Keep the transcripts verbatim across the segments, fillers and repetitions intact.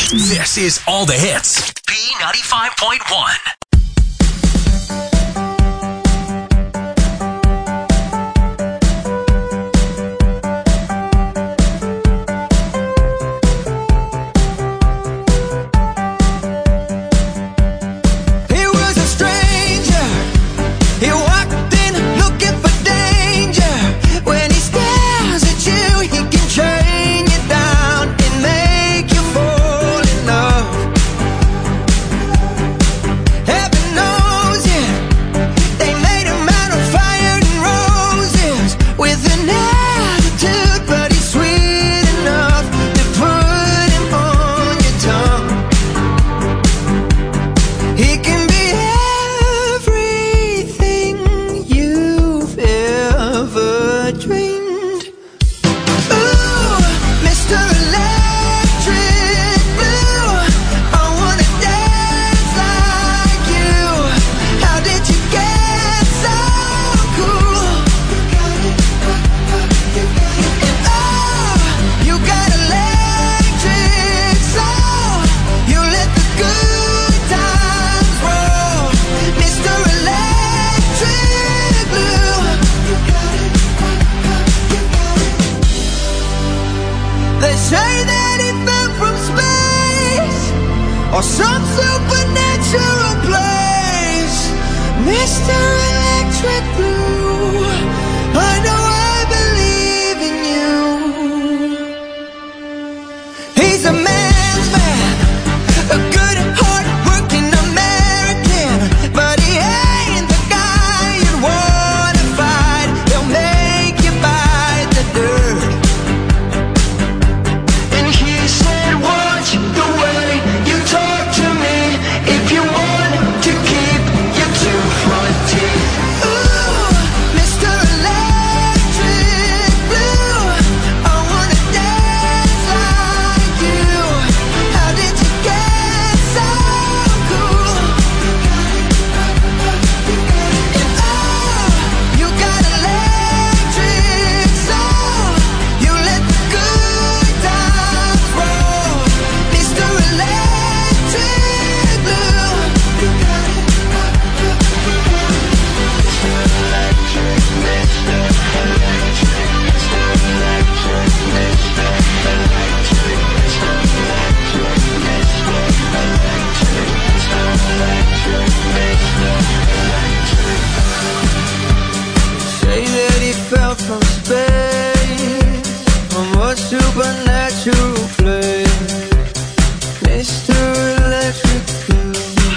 This is All the Hits. B ninety-five point one. Or some supernatural place, Mister Electric Blue, I know I believe in you. He's a man's man, a good, hard-working American, but he ain't the guy you'd wanna fight. He'll make you bite the dirt. And he said, watch the way you talk to me if you want to keep your two front teeth. Ooh, Mister Electric Blue, I wanna dance like you. How did you get so cool? And oh, you got electric soul. You let the good times roll, Mister Electric Blue. You got it. Say that he fell from space, from a supernatural place, Mister Electric Blue.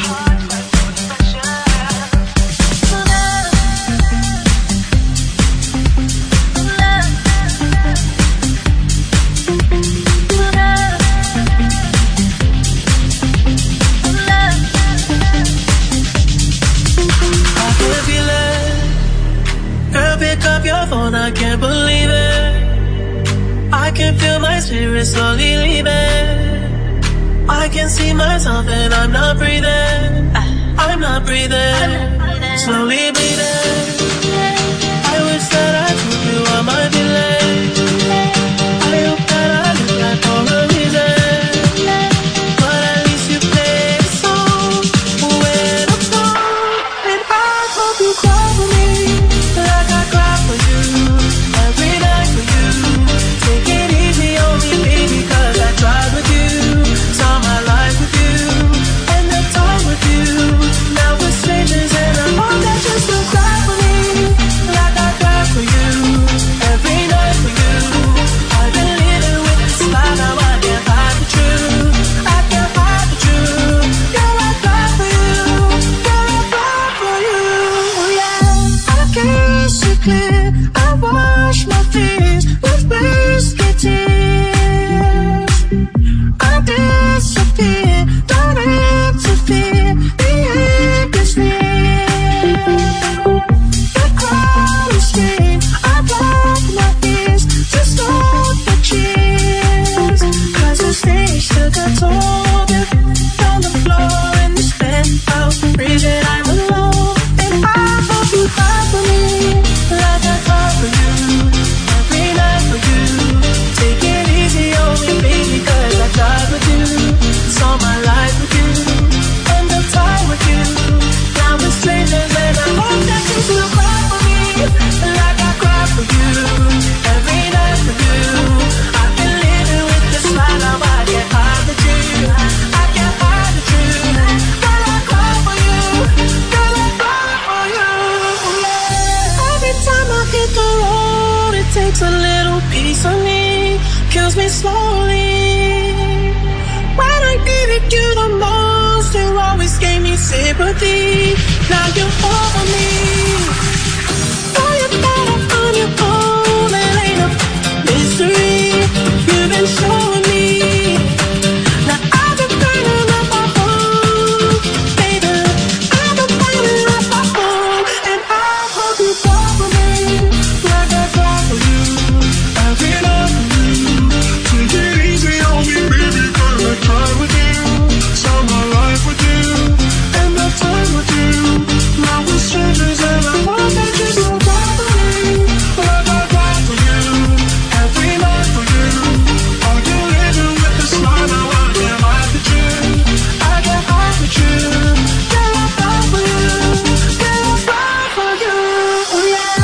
I can feel it. Girl, pick up your phone, I can't believe it. I can feel my spirit slowly leaving. I can see myself and I'm not breathing. I'm not breathing. Slowly bleeding. I wish that I told you all my feelings. I hope that I look like all the reason. But at least you play the song when I'm gone. And I hope you cry for me like I cry for you every night for you. Take it easy on me, baby, cause I tried with you. Saw my life with you and the time with you. Now we're strangers and I hope that you still cry for me like I cry for you every night for you. I've been living with this lie, now I can't hide the truth. I can't hide the truth. Girl, I cry for you. Girl, I cry for you. Yeah, I can't see clear. I wash my fears with whiskey tears. I disappear, don't interfere. The end is near. The crowd is scream. I block my ears to stop the cheers. Cause the stage took a toll. On the floor in this penthouse, reason I'm alone. And I hope you cry for me like I cry for you every night for you. Take it easy on me, baby, cause I tried with you. sympathy. Now you're over me. Oh, you thought I found your own, and ain't no mystery. You've been showing me. Now I've been burning up my home, baby. I've been burning up my home, and I hope you fall for me, like I fall for you. I've been up for you. Take it easy on me, baby, 'cause I tried with you. Start my life with you, end up time with you. Now we're strangers and I want that you don't fall for me, like I fall for you. Every night for you. Are you living with the smile? Now I can't hide with you. I can't hide with you. Yeah, I fall for you. Yeah, I fall for you. Oh, yeah.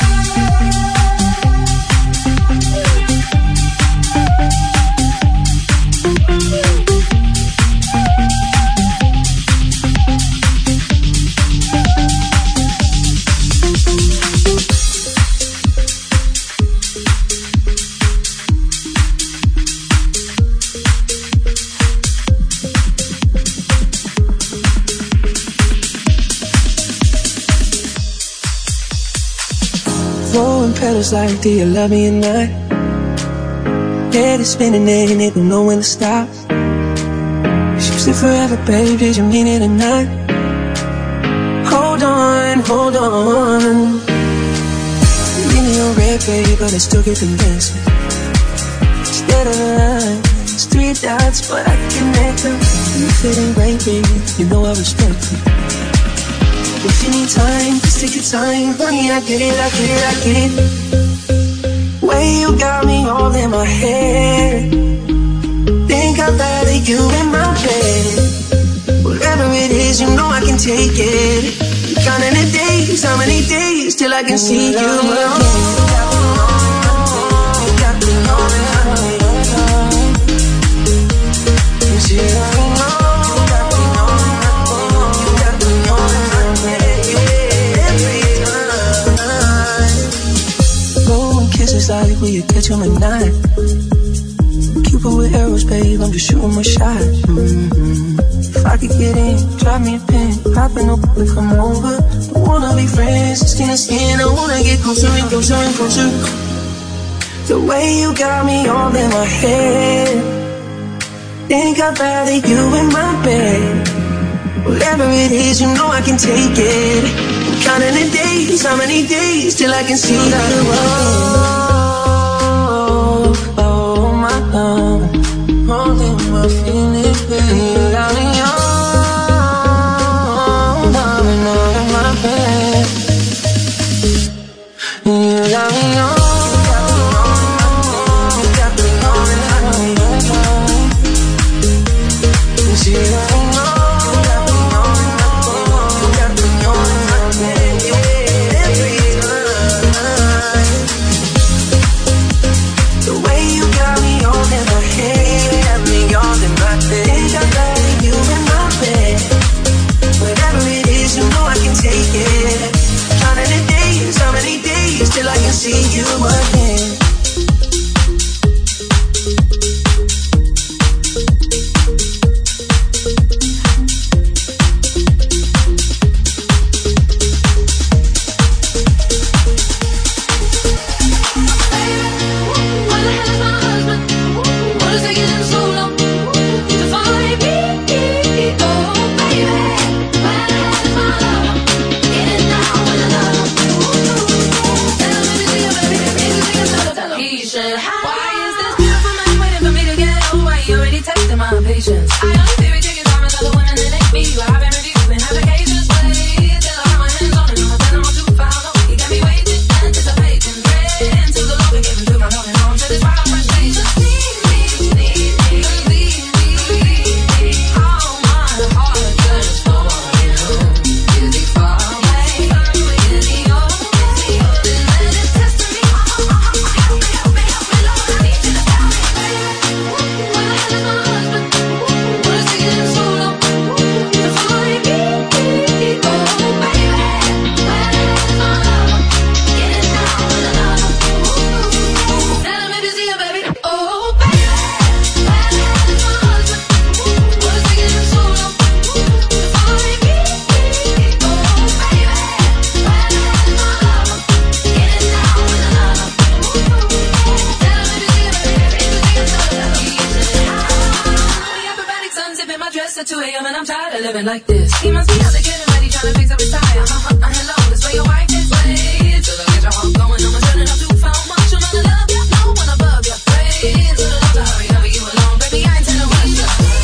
Throwing petals like, do you love me or not? Head is spinning and it don't know when to stop. She said forever, babe, did you mean it or not? Hold on, hold on. Leave me on red, baby, but I still get them dancing. Instead of the line, it's three dots, but I can connect them. You fit in great, baby, you know I respect you. If you need time, just take your time. Honey, I get it, I get it, I get it. Way you got me all in my head. Think I'd rather you in my bed. Whatever it is, you know I can take it. Counting the days, how many days till I can see you again? You got me on and on and on. You see, I know. Kisses like will you catch them at night? Cupid with arrows, babe, I'm just shooting my shot. Mm-hmm. If I could get in, drop me a pin, poppin' no problem, come over. I wanna be friends, skin to skin, I wanna get closer and closer and closer. The way you got me all in my head. Think I'd rather you in my bed. Whatever it is, you know I can take it. Counting the days, how many days till I can see you again? Oh, oh my God, holding my feelings, baby. You got me on, darling, all in my bed. You got me on. Till I can see you again. Patience. I only feel ridiculous. I'm another woman that ain't me. You have every view and applications. Wait till I have my hands on it. I'm a I'm too far. No, you got me waiting, anticipating, praying till the Lord will give me through my going home to this wild frustration. Need me, need me, believe me, believe me. All my heart just for you. Music far away, with the old, then let it test me. Help me, help me, help me, Lord. I need you to tell me, baby. What the hell is my husband? What is taking him so long to find? my dress at two a.m. and I'm tired of living like this. He must be out there getting ready, trying to fix up his tire. Uh, uh, hello, this way your wife is late. Till I get your heart going, I'ma turn it up too far. Much I'm gonna love you, no one above you. Pray to the Lord to hurry, hurry you along, baby. I ain't telling you what you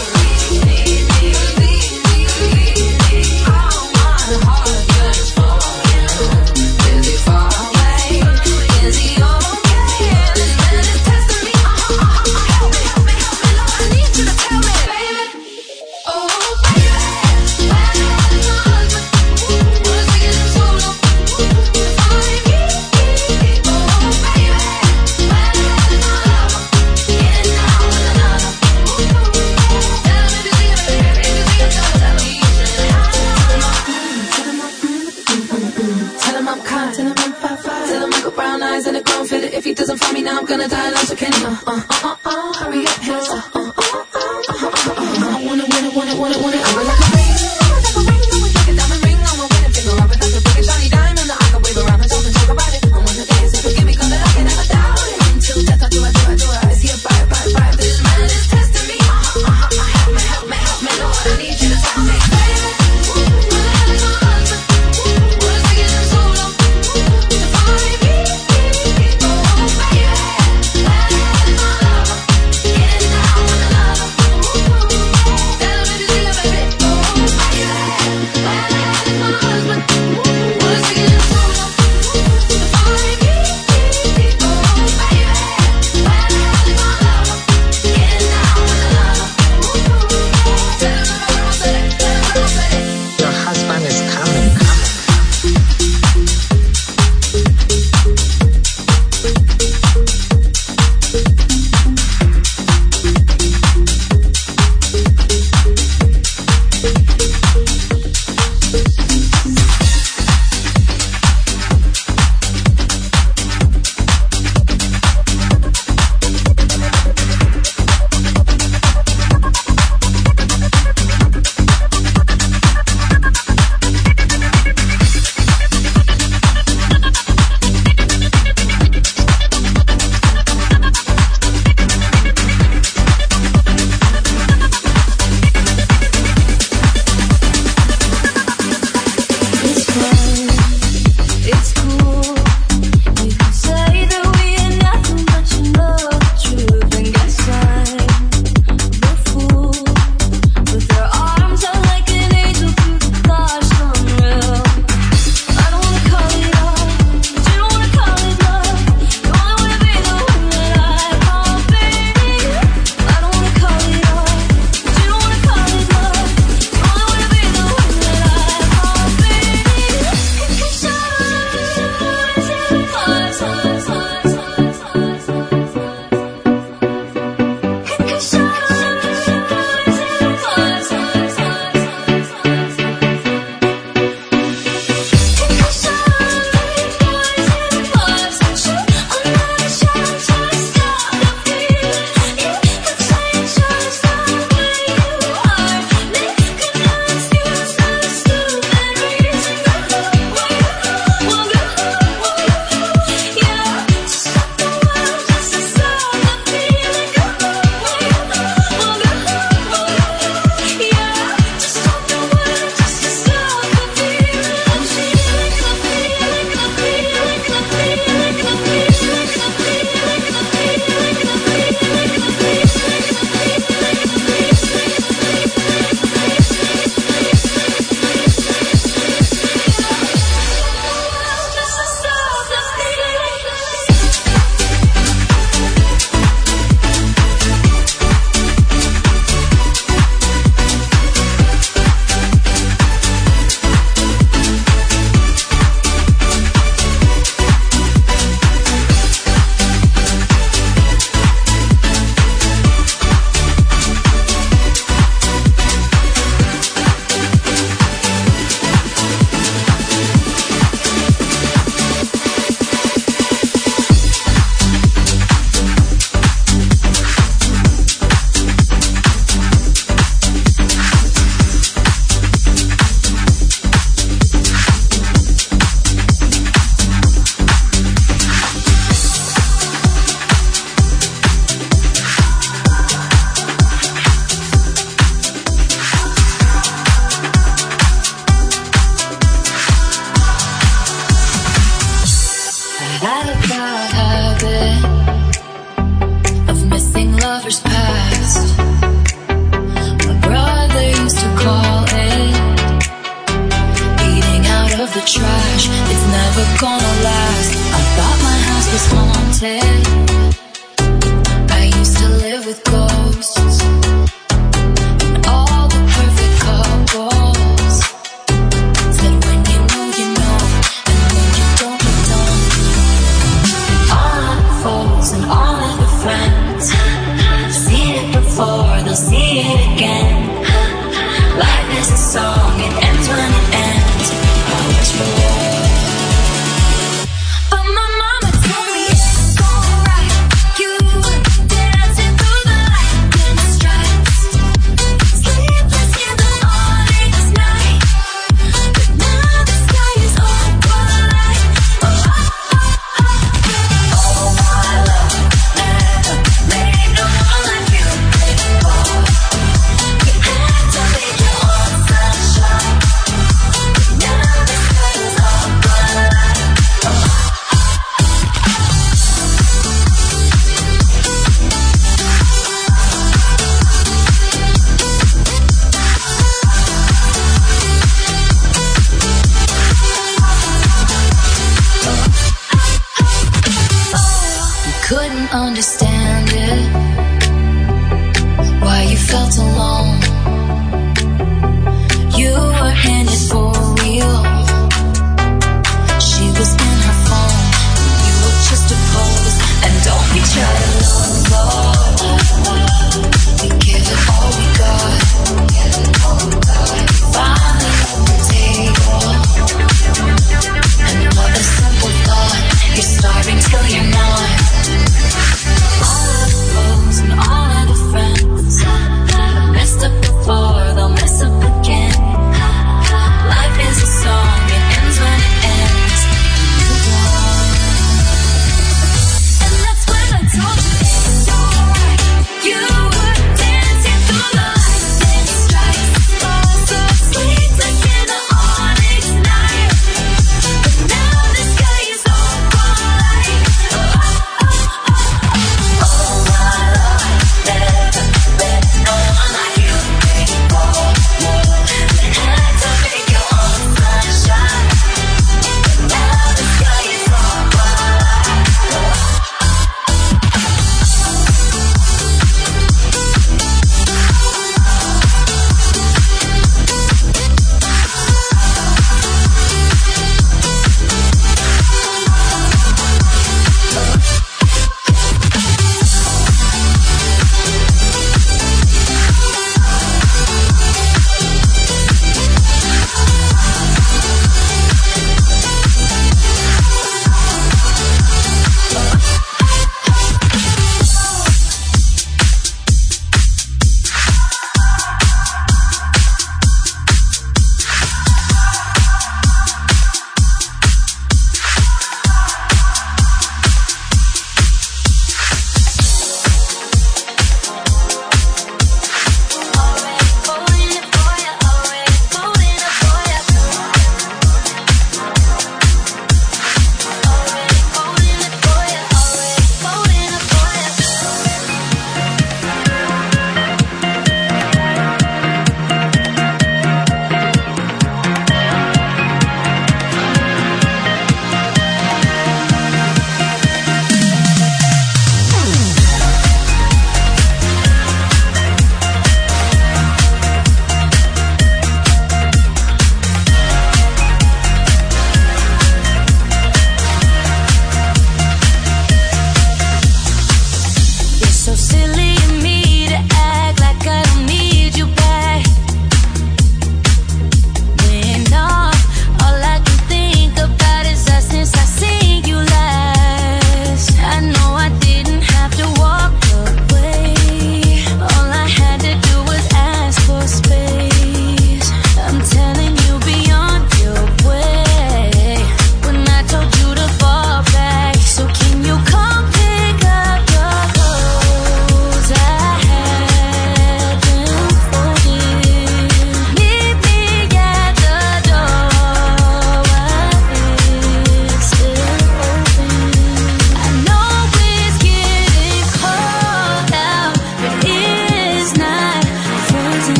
all my heart yearns for you. Is he far away? Is he okay? This man is testing me. Uh, uh, uh, uh, help me, help me, help me, Lord. I need you to tell me, baby. Oh, baby, where is my husband? What is taking him so long to find me? Oh, baby, where is my lover? Getting down with another. Tell him if you see him, if you see him, tell him you should have. Tell him I'm, mm, mm, mm. Tell him I'm kind. Tell him I'm five five. Tell him I got brown eyes and a grown fit. If he doesn't find me now, I'm gonna die alone. So can he? Uh, uh, uh, uh, uh, hurry up, hands up. Uh, uh, uh, uh, uh, uh, uh. I wanna, wanna, wanna, wanna, wanna. I would like a ring. I would like a ring. I would like a diamond ring. I want wedding finger. I would like a big and shiny diamond that I can wave around and talk and talk about it. I wanna dance and forgive me 'cause I can never doubt it. Until death, I do, I do, I do. I see a fire, fire, fire. This man is testing me. Uh, uh, uh, uh, help me, help me, help me, Lord. I need you to tell me, baby. Where the hell is my husband? What is taking him so long to find me? Oh, baby, where is my lover? Getting down with another. Tell him if you see him, baby.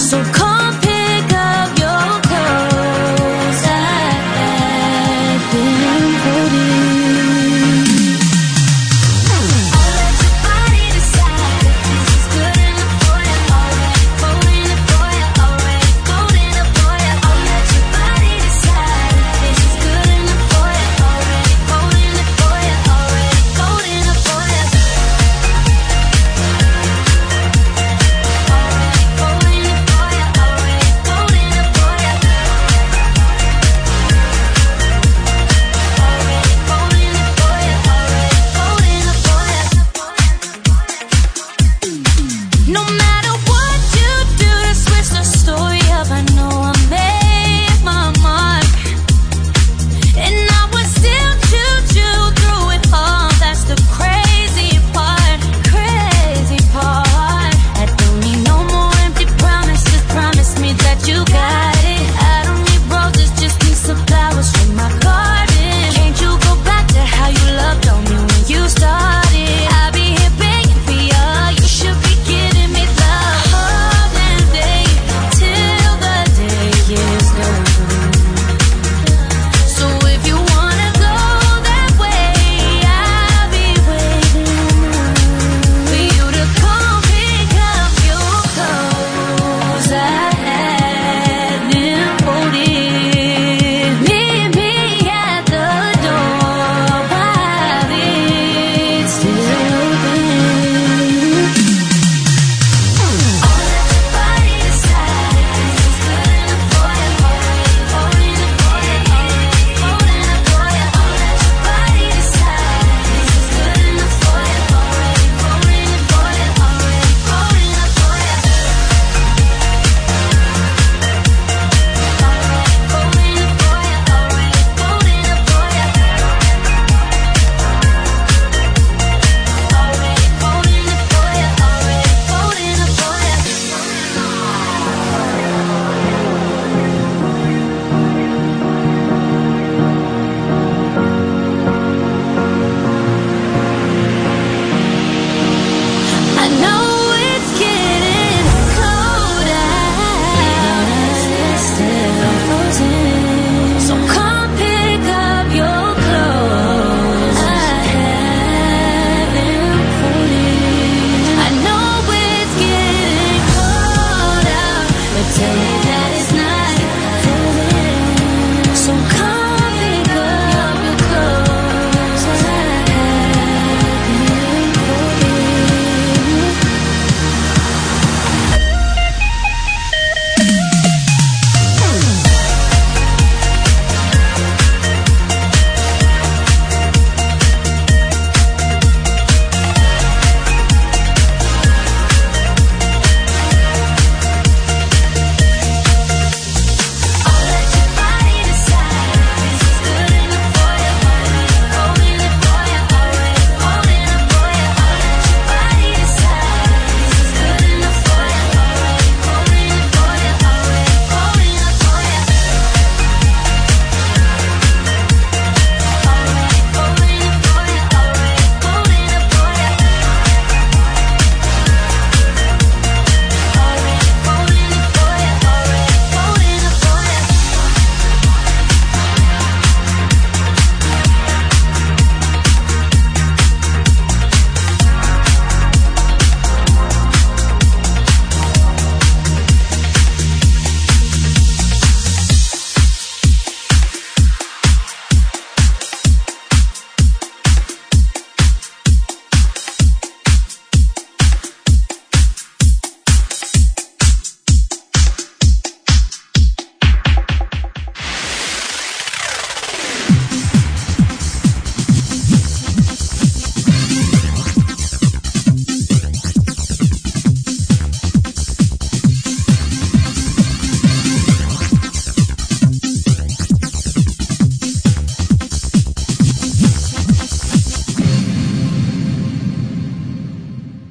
So cold.